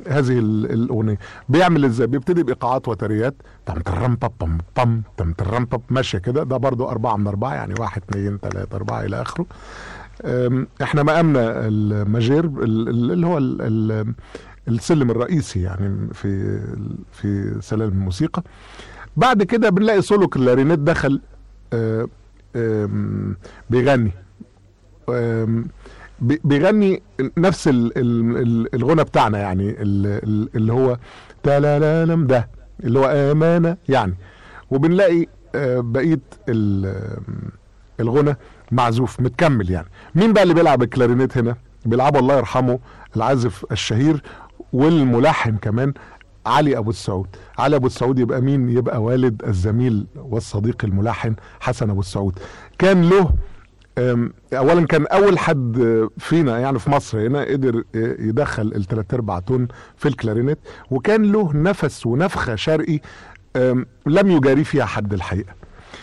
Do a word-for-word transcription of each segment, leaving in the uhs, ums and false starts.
هذه الاغنيه. بيعمل ازاي؟ بيبتدي بايقاعات وتريات، تم ترم بام بام تم ترم بام، ماشيه كده. ده برضو اربعه من اربعه، يعني واحد اثنين ثلاثه اربعه الى اخره. احنا مقامنا الماجير اللي هو السلم الرئيسي يعني في في سلالم الموسيقى. بعد كده بنلاقي سولو كلارينيت دخل بيغني بيغني نفس الغنى بتاعنا، يعني اللي هو تالالالم ده اللي هو امانه يعني. وبنلاقي بقيه الغنى معزوف متكمل يعني. مين بقى اللي بيلعب الكلارينيت هنا؟ بيلعبه الله يرحمه العازف الشهير والملحن كمان علي ابو السعود. علي ابو السعود يبقى مين؟ يبقى والد الزميل والصديق الملحن حسن ابو السعود. كان له اولا كان اول حد فينا يعني في مصر هنا قدر يدخل الثلاث ارباع تون في الكلارينيت، وكان له نفس ونفخه شرقي لم يجاري فيها حد الحقيقه.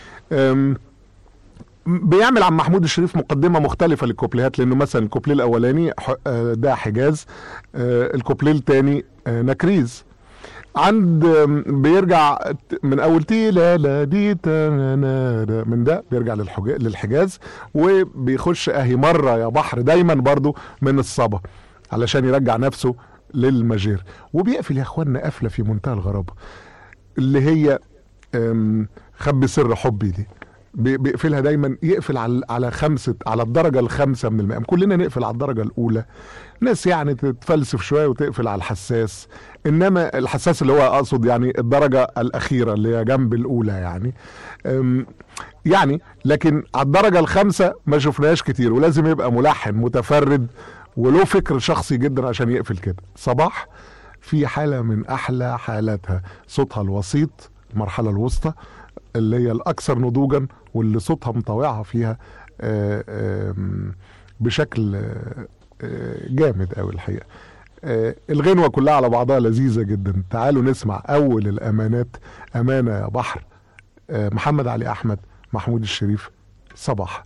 بيعمل عن محمود الشريف مقدمه مختلفه للكوبليهات، لانه مثلا الكوبليه الاولاني ده حجاز، الكوبليه الثاني نكريز. عند بيرجع من اول تي لا لا دي من ده بيرجع للحجاز، وبيخش اهي مره يا بحر دايما برضو من الصبا علشان يرجع نفسه للماجير. وبيقفل يا اخوانا قفله في منتهى الغرابه اللي هي خبي سر حبي دي. بيقفلها دايما، يقفل على على خمسه، على الدرجه الخامسه من المقام. كلنا نقفل على الدرجه الاولى، ناس يعني تتفلسف شويه وتقفل على الحساس، انما الحساس اللي هو اقصد يعني الدرجه الاخيره اللي هي جنب الاولى يعني يعني لكن على الدرجه الخامسه ما شفناهاش كتير، ولازم يبقى ملحن متفرد وله فكر شخصي جدا عشان يقفل كده. صباح في حاله من احلى حالاتها، صوتها الوسيط المرحله الوسطى اللي هي الاكثر نضوجا، واللي صوتها مطوعها فيها بشكل جامد قوي الحقيقه. الغنوه كلها على بعضها لذيذه جدا. تعالوا نسمع اول الامانات، امانه يا بحر، محمد علي احمد، محمود الشريف، صباح.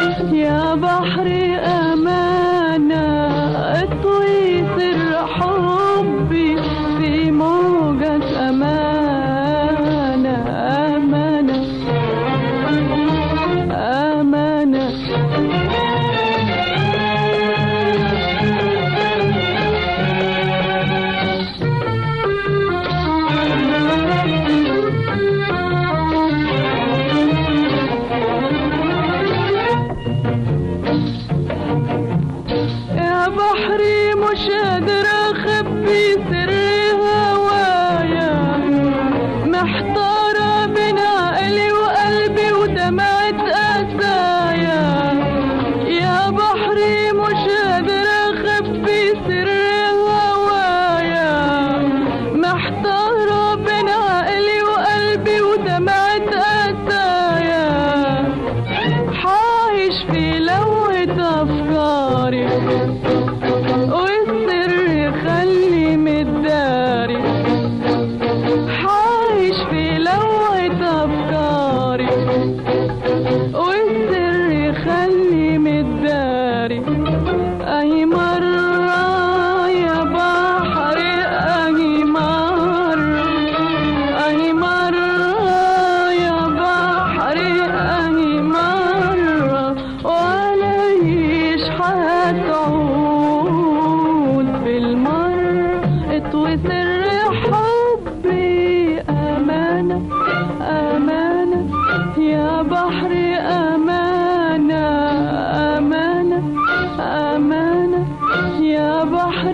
يا بحر أمانة اطوي سر حب مش قادرة أخبي سر هوايا، محتارة بين عقلي وقلبي ودمعة قسايا. يا بحري مش قادرة أخبي سر هوايا، محتارة بين عقلي وقلبي ودمعة قسايا. عايش في لوعة أفكاري والسر خلي متداري، عايش في لوعة أفكاري والسر خلي متداري. أهي مرة يا بحر أهي مرة، أهي مرة يا بحر أهي مرة، ولاقيش هتعود بالمرة. اطوي سر حبي أمانة أمانة يا بحر أمانة أمانة أمانة يا بحر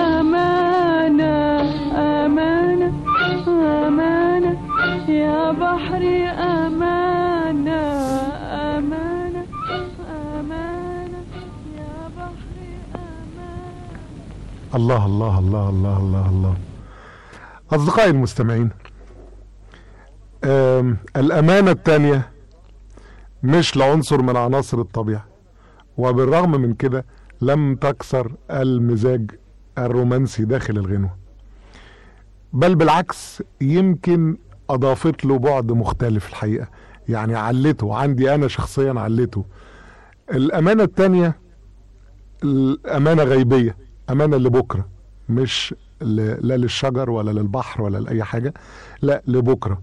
أمانة أمانة أمانة يا بحر أمانة أمانة أمانة يا بحر أمانة. الله الله الله الله الله الله. أصدقائي المستمعين، الأمانة الثانية مش لعنصر من عناصر الطبيعة، وبالرغم من كده لم تكسر المزاج الرومانسي داخل الغنوة، بل بالعكس يمكن أضافت له بعد مختلف الحقيقة، يعني علته عندي أنا شخصيا علته. الأمانة الثانية الأمانة غيبية، أمانة لبكرة، مش لا للشجر ولا للبحر ولا لأي حاجة، لا لبكرة.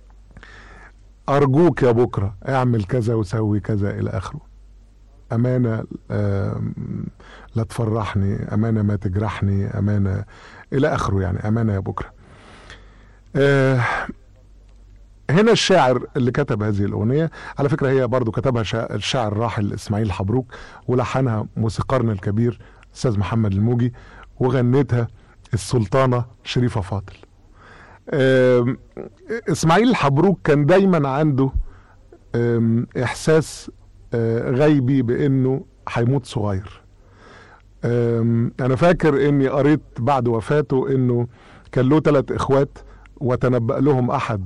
أرجوك يا بكرة اعمل كذا وسوي كذا إلى آخره. أمانة لا تفرحني، أمانة ما تجرحني، أمانة إلى آخره، يعني أمانة يا بكرة. أه هنا الشاعر اللي كتب هذه الأغنية، على فكرة هي برضو كتبها الشاعر الراحل إسماعيل حبروك، ولحنها موسيقارنا الكبير أستاذ محمد الموجي، وغنتها السلطانة شريفة فاضل. أه إسماعيل حبروك كان دايما عنده إحساس أه غيبي بأنه هيموت صغير. أنا فاكر إني قريت بعد وفاته إنه كان له ثلاث إخوات، وتنبأ لهم أحد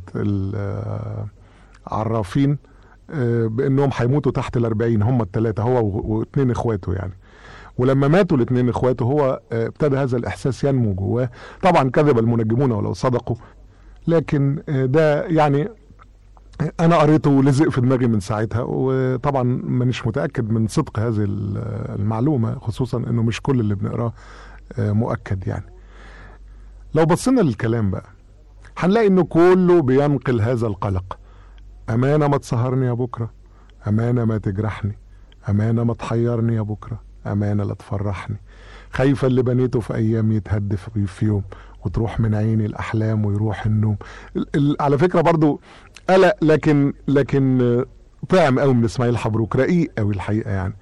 العرافين بأنهم هيموتوا تحت الأربعين، هم الثلاثة، هو واثنين إخواته يعني. ولما ماتوا الاثنين إخواته هو ابتدى هذا الإحساس ينمو جواه. طبعا كذب المنجمون ولو صدقوا، لكن ده يعني أنا قريته ولزق في دماغي من ساعتها، وطبعا مانيش متأكد من صدق هذه المعلومة، خصوصا إنه مش كل اللي بنقراه مؤكد يعني. لو بصينا للكلام بقى هنلاقي إنه كله بينقل هذا القلق. أمانة ما تسهرني يا بكرة، أمانة ما تجرحني، أمانة ما تحيرني يا بكرة، أمانة لا تفرحني، خايفة اللي بنيته في أيام يتهد في يوم، وتروح من عيني الأحلام ويروح النوم. على فكرة برضو قلق، لكن لكن طعم قوي من إسماعيل حبروك، رقيق قوي الحقيقة يعني.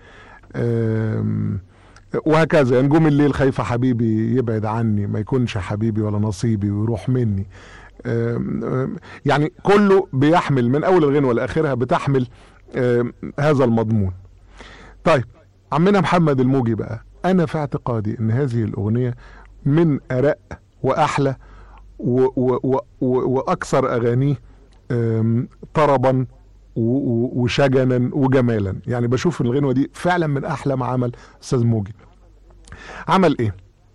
وهكذا نجوم الليل، خايفة حبيبي يبعد عني، ما يكونش حبيبي ولا نصيبي ويروح مني. يعني كله بيحمل من أول الغنوة لآخرها بتحمل هذا المضمون. طيب عمنا محمد الموجي بقى، أنا في اعتقادي أن هذه الأغنية من أرق وأحلى و و و و وأكثر أغانيه طربا وشجنا وجمالا. يعني بشوف الغنوة دي فعلا من أحلى ما عمل أستاذ موجي. عمل إيه؟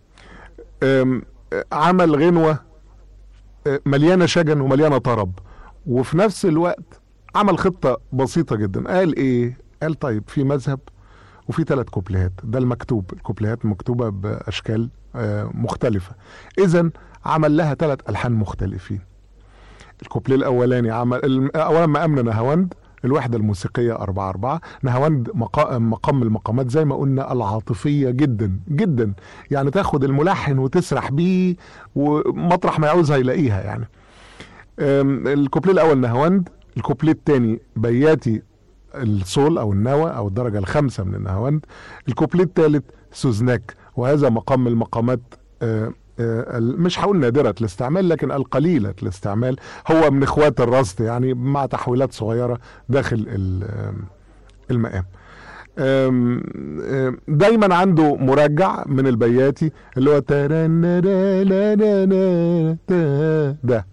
عمل غنوة مليانة شجن ومليانة طرب، وفي نفس الوقت عمل خطة بسيطة جدا. قال إيه؟ قال طيب في مذهب وفي ثلاث كوبليهات، ده المكتوب، الكوبليهات مكتوبة بأشكال مختلفة، إذن عمل لها ثلاث ألحان مختلفين. الكوبليه الأولاني عمل أولا مقامنا نهاوند، الوحدة الموسيقية أربعة أربعة. نهاوند مقام, مقام المقامات زي ما قلنا العاطفية جدا جدا، يعني تاخد الملحن وتسرح بيه ومطرح ما يعوزها يلاقيها يعني. الكوبليه الأول نهاوند، الكوبليه الثاني بياتي الصول أو النوى أو الدرجة الخامسة من النهاوند، الكوبليه الثالث سوزناك وهذا مقام من المقامات آه آه مش هقول نادرة الاستعمال لكن القليلة الاستعمال، هو من اخوات الرصد يعني مع تحويلات صغيرة داخل المقام. دايما عنده مرجع من البياتي اللي هو ده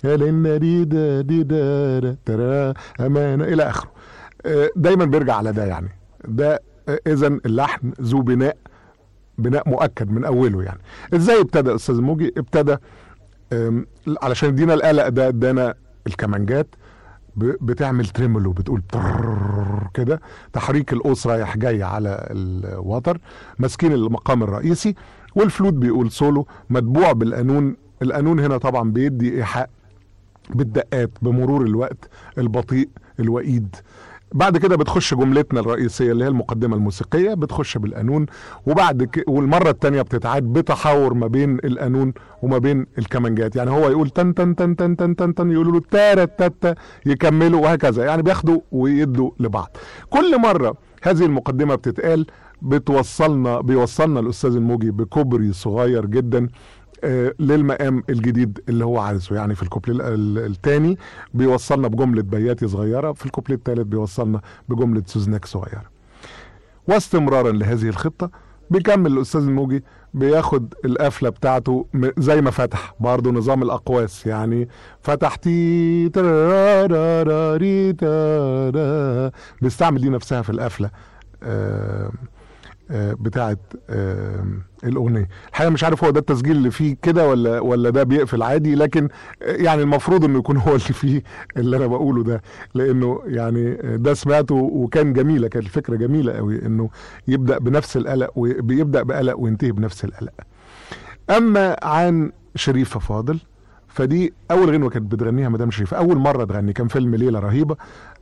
أمانة إلى آخره، دايما بيرجع على ده يعني. ده إذا اللحن ذو بناء بناء مؤكد من أوله يعني. إزاي ابتدى أستاذ الموجي؟ ابتدى علشان يدينا الآلة ده ادانا الكمانجات بتعمل تريمولو، بتقول كده تحريك القوس رايح جاي على الوتر، ماسكين المقام الرئيسي، والفلوت بيقول سولو متبوع بالقانون. القانون هنا طبعا بيدي ايحاء بالدقات بمرور الوقت البطيء الوئيد. بعد كده بتخش جملتنا الرئيسيه اللي هي المقدمه الموسيقيه، بتخش بالقانون، وبعد ك... والمره الثانيه بتتعاد بتحاور ما بين القانون وما بين الكمانجات. يعني هو يقول تن تن تن تن تن تن, تن يقولوا له تارا تاتا يكملوا وهكذا، يعني بياخدوا ويدوا لبعض. كل مره هذه المقدمه بتتقال بتوصلنا بيوصلنا الاستاذ الموجي بكوبري صغير جدا آه للمقام الجديد اللي هو عايزه. يعني في الكوبليه الثاني بيوصلنا بجمله بياتي صغيره، في الكوبليه الثالث بيوصلنا بجمله سوزناك صغيره. واستمرارا لهذه الخطه بيكمل الاستاذ الموجي بياخد القفله بتاعته زي ما فتح برضه نظام الاقواس، يعني فتحتي بيستعمل دي نفسها في القفله آه بتاعت الاغنيه. الحقيقه مش عارف هو ده التسجيل اللي فيه كده ولا ولا ده بيقفل عادي، لكن يعني المفروض انه يكون هو اللي فيه اللي انا بقوله ده، لانه يعني ده سمعته وكان جميله، كانت الفكره جميله قوي انه يبدا بنفس القلق وبيبدا بقلق وينتهي بنفس القلق. اما عن شريفه فاضل فدي اول غنوه كانت بتغنيها مدام شريفه، اول مره تغني كان فيلم ليله رهيبه،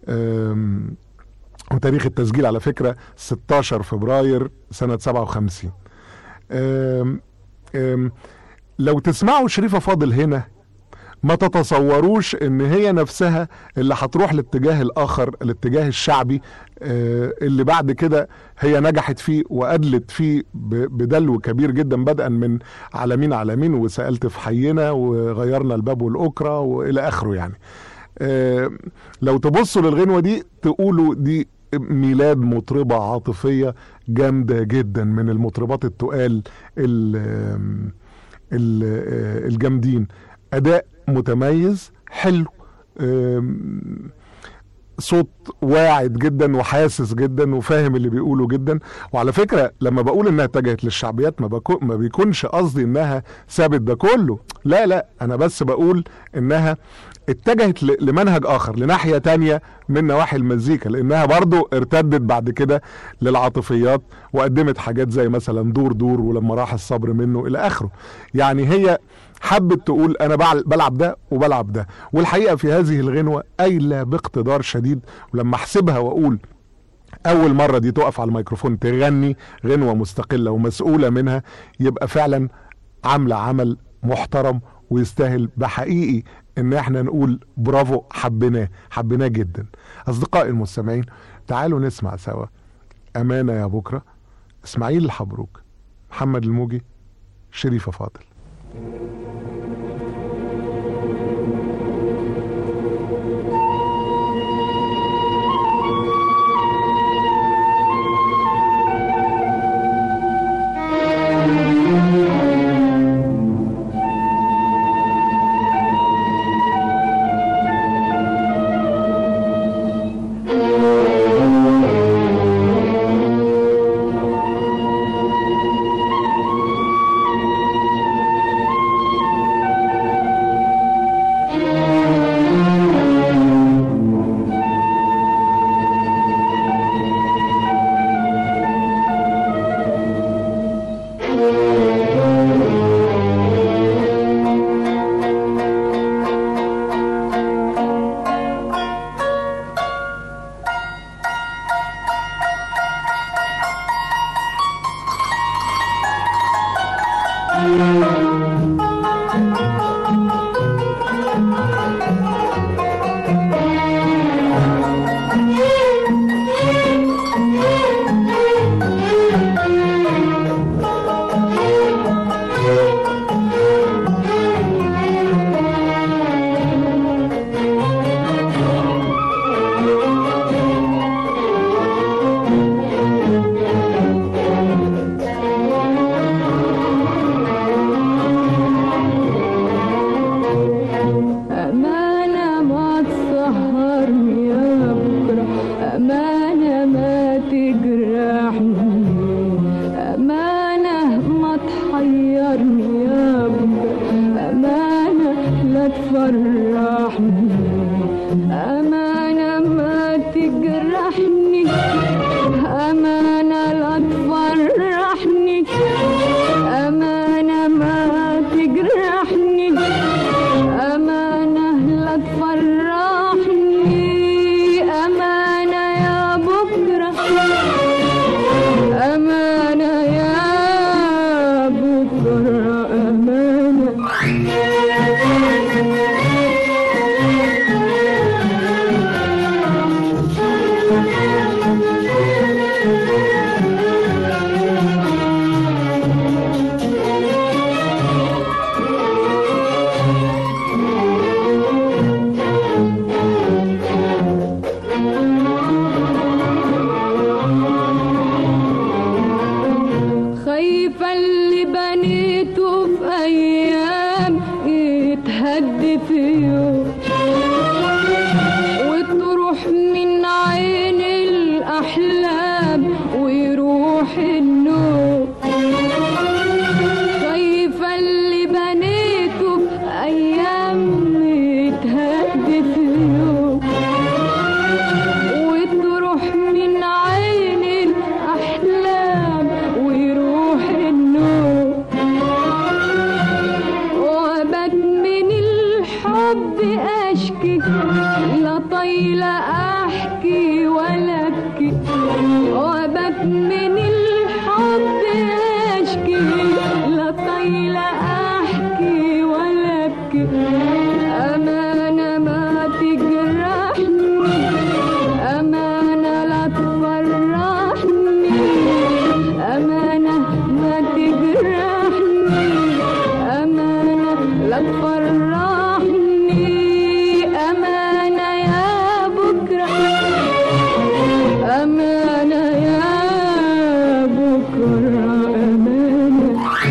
وتاريخ التسجيل على فكرة ستاشر فبراير سنة سبعة وخمسين. أم أم لو تسمعوا شريفة فاضل هنا ما تتصوروش ان هي نفسها اللي هتروح لاتجاه الاخر، الاتجاه الشعبي اللي بعد كده هي نجحت فيه وأدلت فيه بدلو كبير جدا، بدءا من عالمين عالمين وسألت في حينا وغيرنا الباب والأكرة والى اخره. يعني لو تبصوا للغنوة دي تقولوا دي ميلاد مطربة عاطفية جامدة جدا من المطربات التقال الجامدين، أداء متميز حلو، صوت واعد جدا وحاسس جدا وفاهم اللي بيقوله جدا. وعلى فكرة لما بقول انها اتجهت للشعبيات ما, ما بيكونش قصدي انها سابت ده كله، لا لا، انا بس بقول انها اتجهت لمنهج اخر، لناحية تانية من نواحي المزيكا، لانها برضو ارتدت بعد كده للعاطفيات وقدمت حاجات زي مثلا دور دور ولما راح الصبر منه الى اخره. يعني هي حبت تقول انا بلعب ده وبلعب ده، والحقيقة في هذه الغنوة قايلة باقتدار شديد. ولما احسبها واقول اول مرة دي تقف على الميكروفون تغني غنوة مستقلة ومسؤولة منها، يبقى فعلا عاملة عمل محترم ويستاهل بحقيقي ان احنا نقول برافو، حبيناه حبيناه جدا. اصدقائي المستمعين تعالوا نسمع سوا امانة يا بكرة، اسماعيل الحبروك، محمد الموجي، شريفة فاضل. تخسرني يا بكرة، أمانة لا تفرحني، أمانة ما تجرحني، أمانة لا تفرحني، أمانة ما تجرحني، أمانة لا تفرحني، أمانة يا بكرة، أمانة يا بكرة، أمانة. خايفة اللي بنيته في أيام يتهد في يوم، وتروح من عين الأحلام ويروح النوم. خايفة اللي بنيته في أيام يتهد في يوم، وتروح من عين الأحلام ويروح النوم. وأبات من الحب أشكي، لا طايلة أحكي ولا أبكي. وأبات من الحب أشكي، لا طايلة أحكي ولا أبكي. أمانة ما تجرحني، أمانة لا تفرحني، أمانة ما تجرحني، أمانة لا تفرحني، أمانة يا بكرة، أمانة يا بكرة، أمانة.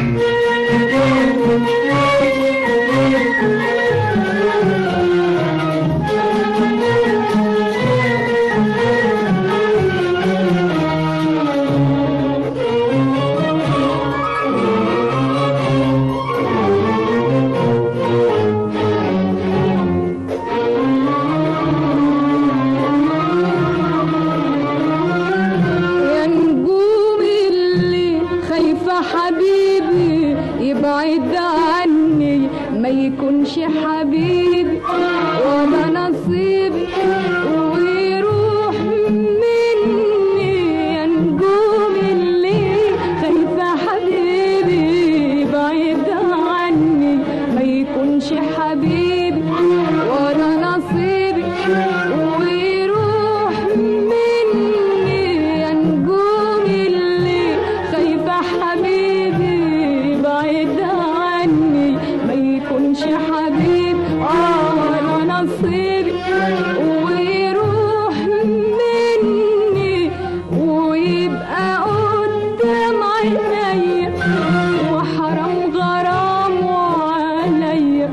يا نجوم اللي خايفة حبيبي يبعد عني، ما يكونش حبيبي ولا نصيبي ويروح مني. يا نجوم اللي خايفة حبيبي يبعد عني، ما يكونش حبيبي ولا نصيبي ويروح مني. يا نجوم اللي خايفة حبيبي يبعد عني، ما يكونش حبيبي ولا نصيبي ويروح مني، ويبقى قدام عينيا وحرام غرامه عليا،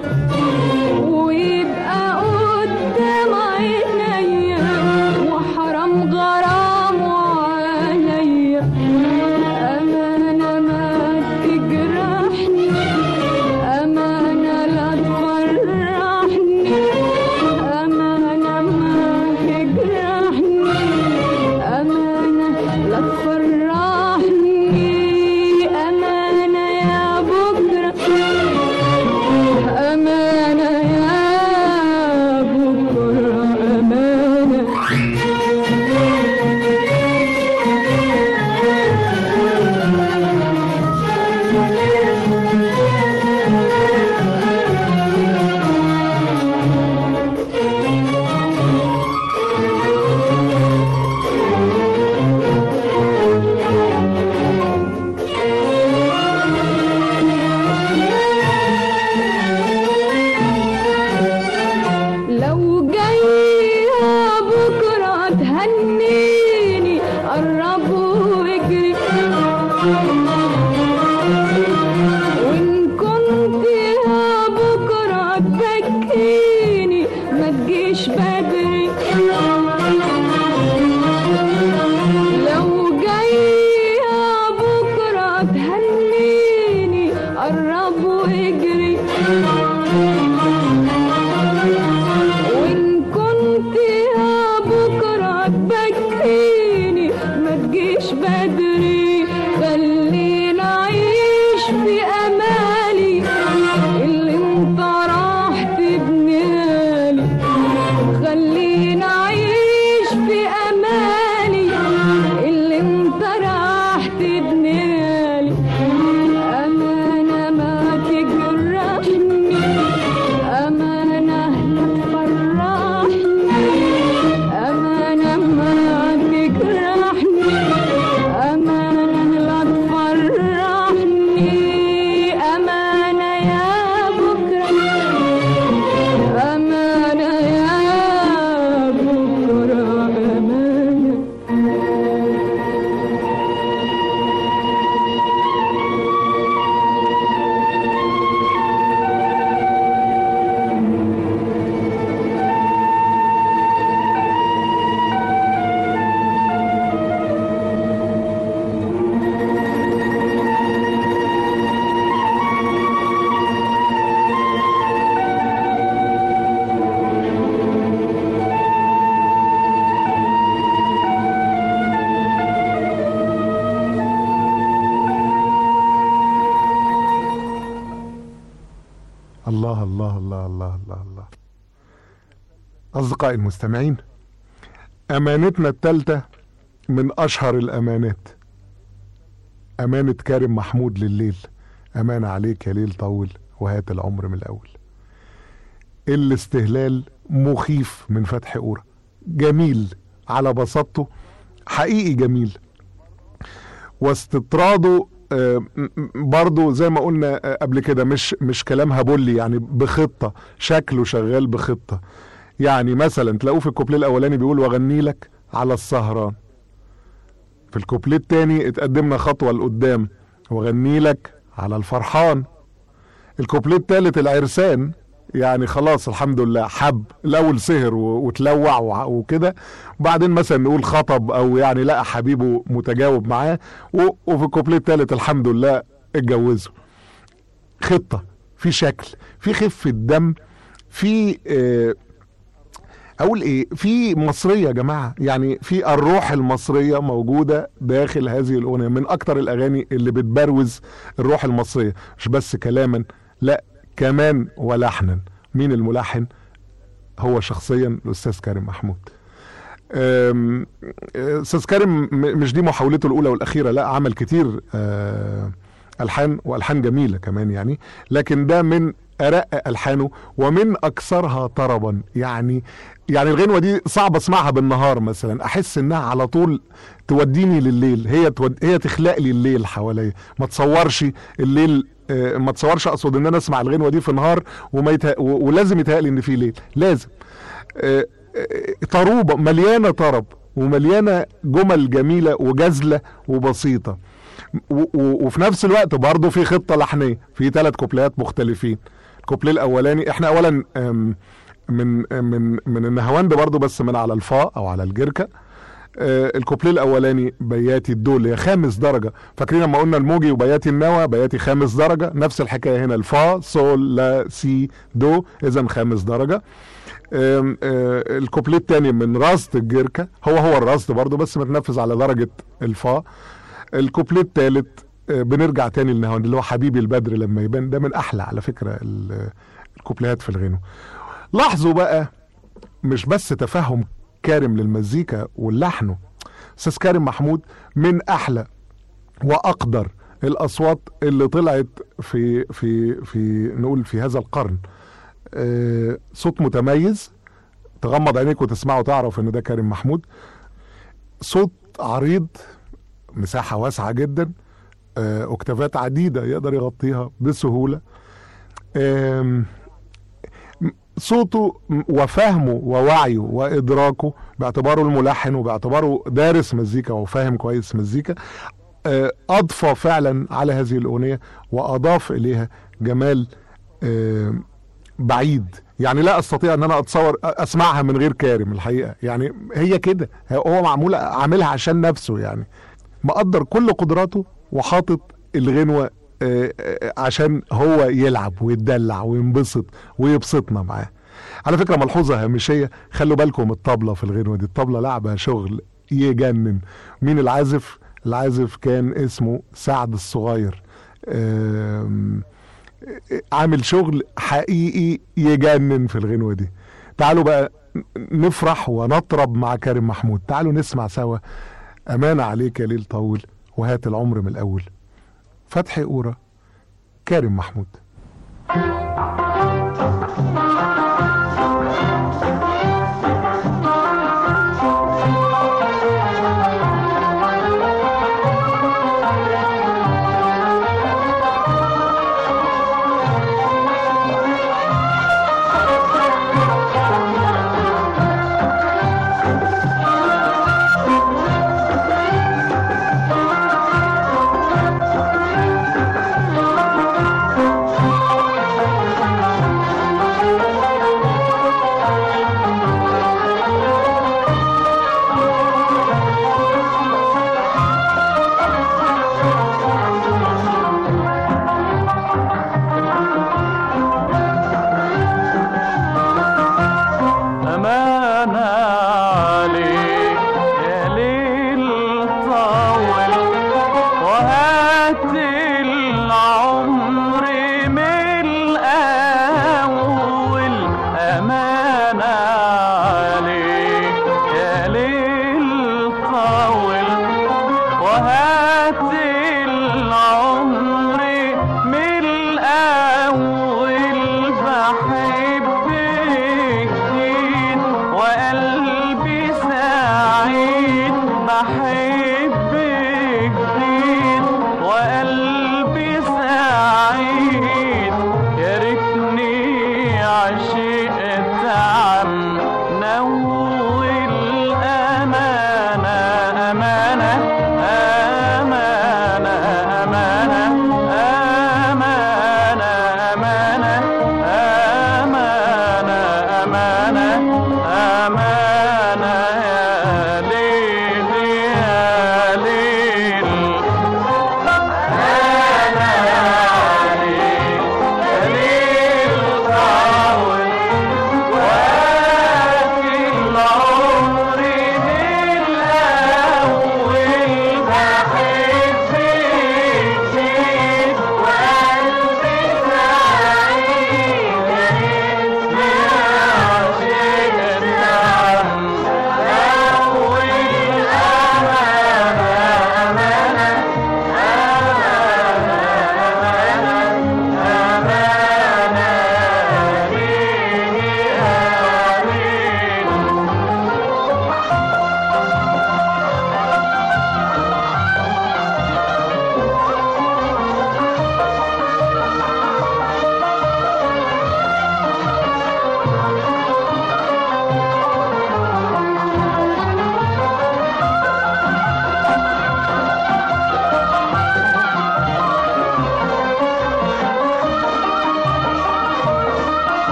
ويبقى قدام عينيا وحرام غرامه عليا. أمانة ما تجرحني، أمانة لا تفرحني، قرب واجري، وإن كنت يا بكرة تبكيني ما تجيش بدري، خلينا أعيش في أمالي اللي انت راح تبنيها لي، خلينا أعيش في أمالي اللي انت راح تبنيها لي. أمانة ما تجرحني، أمانة تفرحني، أمانة ما تجرحني، أمانة لا تفرحني، أمانة يا بكرة، أمانة يا بكرة، أمانة. الله الله الله الله الله الله. أصدقائي المستمعين، أمانتنا الثالثة من أشهر الأمانات، أمانة كارم محمود لليل. أمانة عليك يا ليل طول وهات العمر من الأول. الاستهلال مخيف من فتحي قورة، جميل على بساطته، حقيقي جميل، واستطراده آه برضو زي ما قلنا آه قبل كده مش مش كلام هبولي، يعني بخطة، شكله شغال بخطة. يعني مثلا تلاقوه في الكوبليه الاولاني بيقول واغني لك على السهران، في الكوبليه التاني اتقدمنا خطوة لقدام واغني لك على الفرحان، الكوبليه التالت العرسان، يعني خلاص الحمد لله حب، الاول سهر وتلوع وكده، وبعدين مثلا نقول خطب او يعني لقى حبيبه متجاوب معاه، وفي الكوبليه الثالث الحمد لله اتجوزوا. خطه، في شكل، في خفه دم، في اه اقول ايه، في مصريه يا جماعه، يعني في الروح المصريه موجوده داخل هذه الاغنيه، من اكتر الاغاني اللي بتبروز الروح المصريه، مش بس كلاما لا كمان ولحنا. مين الملحن؟ هو شخصيا الاستاذ كارم محمود. استاذ كارم مش دي محاولته الاولى والاخيره، لا عمل كتير الحان والحان جميله كمان يعني، لكن ده من ارق الحانه ومن اكثرها طربا. يعني يعني الغنوه دي صعب اسمعها بالنهار مثلا، احس انها على طول توديني لليل، هي تود... هي تخلق لي الليل حواليا، ما تصورش الليل، ما تصورش، اقصد ان انا اسمع الغنوه دي في نهار وما يتها... ولازم يتهيألي ان في ليل، لازم. طروبه مليانه طرب ومليانه جمل جميله وجزله وبسيطه، و... و... وفي نفس الوقت برضه في خطه لحنيه، في ثلاث كوبليات مختلفين. الكوبليه الاولاني احنا اولا من من من النهاوند برضه، بس من على الفاء او على الجركه. آه الكوبليه الاولاني بياتي الدول هي خامس درجه، فاكرين لما قلنا الموجي وبياتي النوى، بياتي خامس درجه، نفس الحكايه هنا، الفا صول لا سي دو، اذا خامس درجه. آه آه الكوبليه الثاني من رصد الجركه، هو هو الرصد برضه بس متنفذ على درجه الفا. الكوبليه الثالث آه بنرجع تاني للنهاوند اللي هو حبيبي البدر لما يبان، ده من احلى على فكره الكوبليهات في الغنو. لاحظوا بقى مش بس تفهم كارم للمزيكا واللحن، استاذ كارم محمود من احلى واقدر الاصوات اللي طلعت في في في نقول في هذا القرن. آه صوت متميز، تغمض عينيك وتسمعه تعرف ان ده كارم محمود. صوت عريض، مساحة واسعة جدا، آه اوكتافات عديدة يقدر يغطيها بسهولة. آه صوته وفهمه ووعيه وادراكه باعتباره الملحن وباعتباره دارس مزيكا وفاهم كويس مزيكا، اضفى فعلا على هذه الاغنيه واضاف اليها جمال بعيد. يعني لا استطيع ان انا اتصور اسمعها من غير كارم الحقيقه، يعني هي كده، هو معمول عاملها عشان نفسه، يعني مقدر كل قدراته وحاطط الغنوه آه، آه، عشان هو يلعب ويتدلع وينبسط ويبسطنا معاه. على فكرة ملحوظة هامشية، خلوا بالكم الطبلة في الغنوة دي، الطبلة لعبة شغل يجنن. مين العازف؟ العازف كان اسمه سعد الصغير، آم، عامل شغل حقيقي يجنن في الغنوة دي. تعالوا بقى نفرح ونطرب مع كريم محمود. تعالوا نسمع سوا أمانة عليك يا ليل طول، وهات العمر من الأول. فتحي قورة، كريم محمود.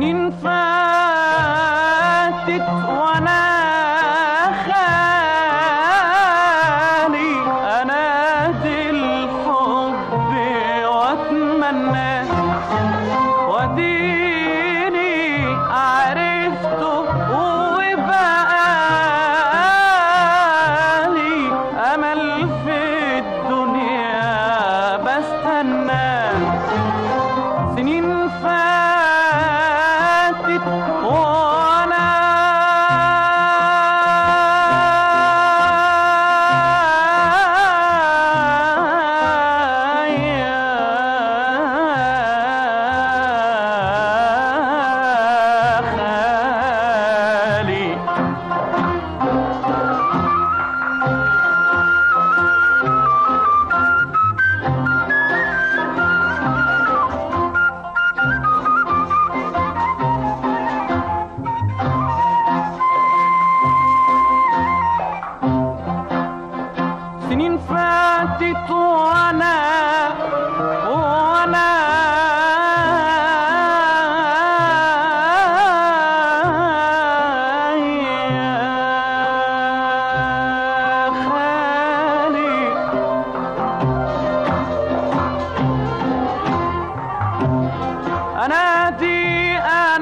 سنين فاتت وانا خالي انادي الحب واتمناه وديني عرفته وبقالي امل في الدنيا بستناه سنين فاتت وانا خالي سنين فاتت وانا وانا خالي انادي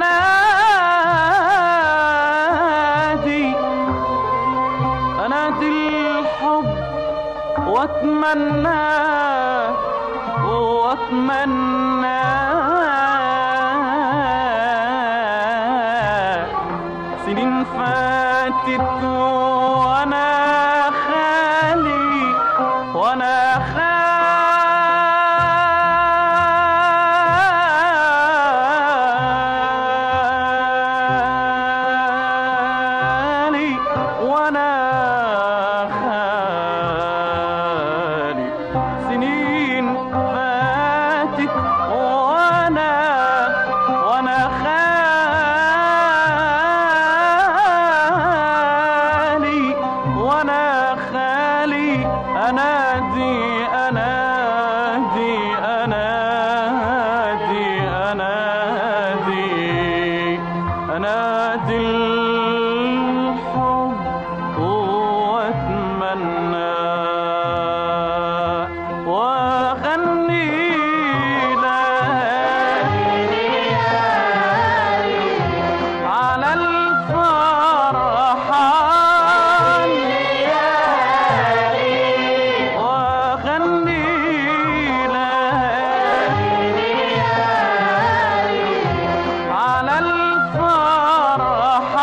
انادي انادي الحب واتمنى واتمنى سنين فاتت وانا خالي وانا خالي وانا خالي سنين فاتت وانا وانا خالي وانا خالي انادي انادي انادي انادي انادي الحب واتمنى واغني على الفرحان واغني على الفرحان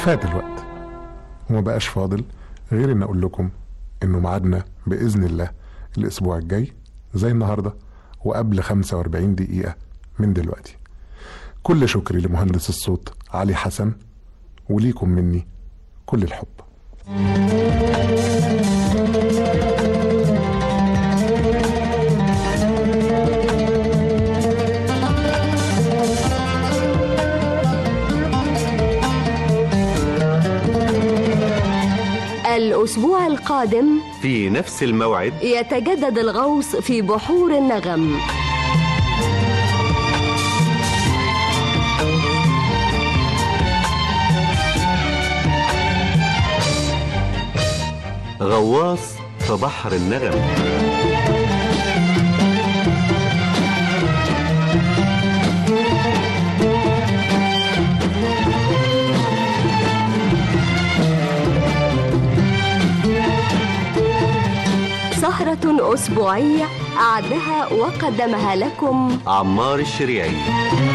وفات الوقت وما بقاش فاضل غير ان اقول لكم انه ميعادنا باذن الله الاسبوع الجاي زي النهارده وقبل خمسة وأربعين دقيقه من دلوقتي. كل شكري لمهندس الصوت علي حسن، وليكم مني كل الحب. الأسبوع القادم في نفس الموعد يتجدد الغوص في بحور النغم. غواص في بحر النغم. سهرة أسبوعية أعدها وقدمها لكم عمار الشريعي.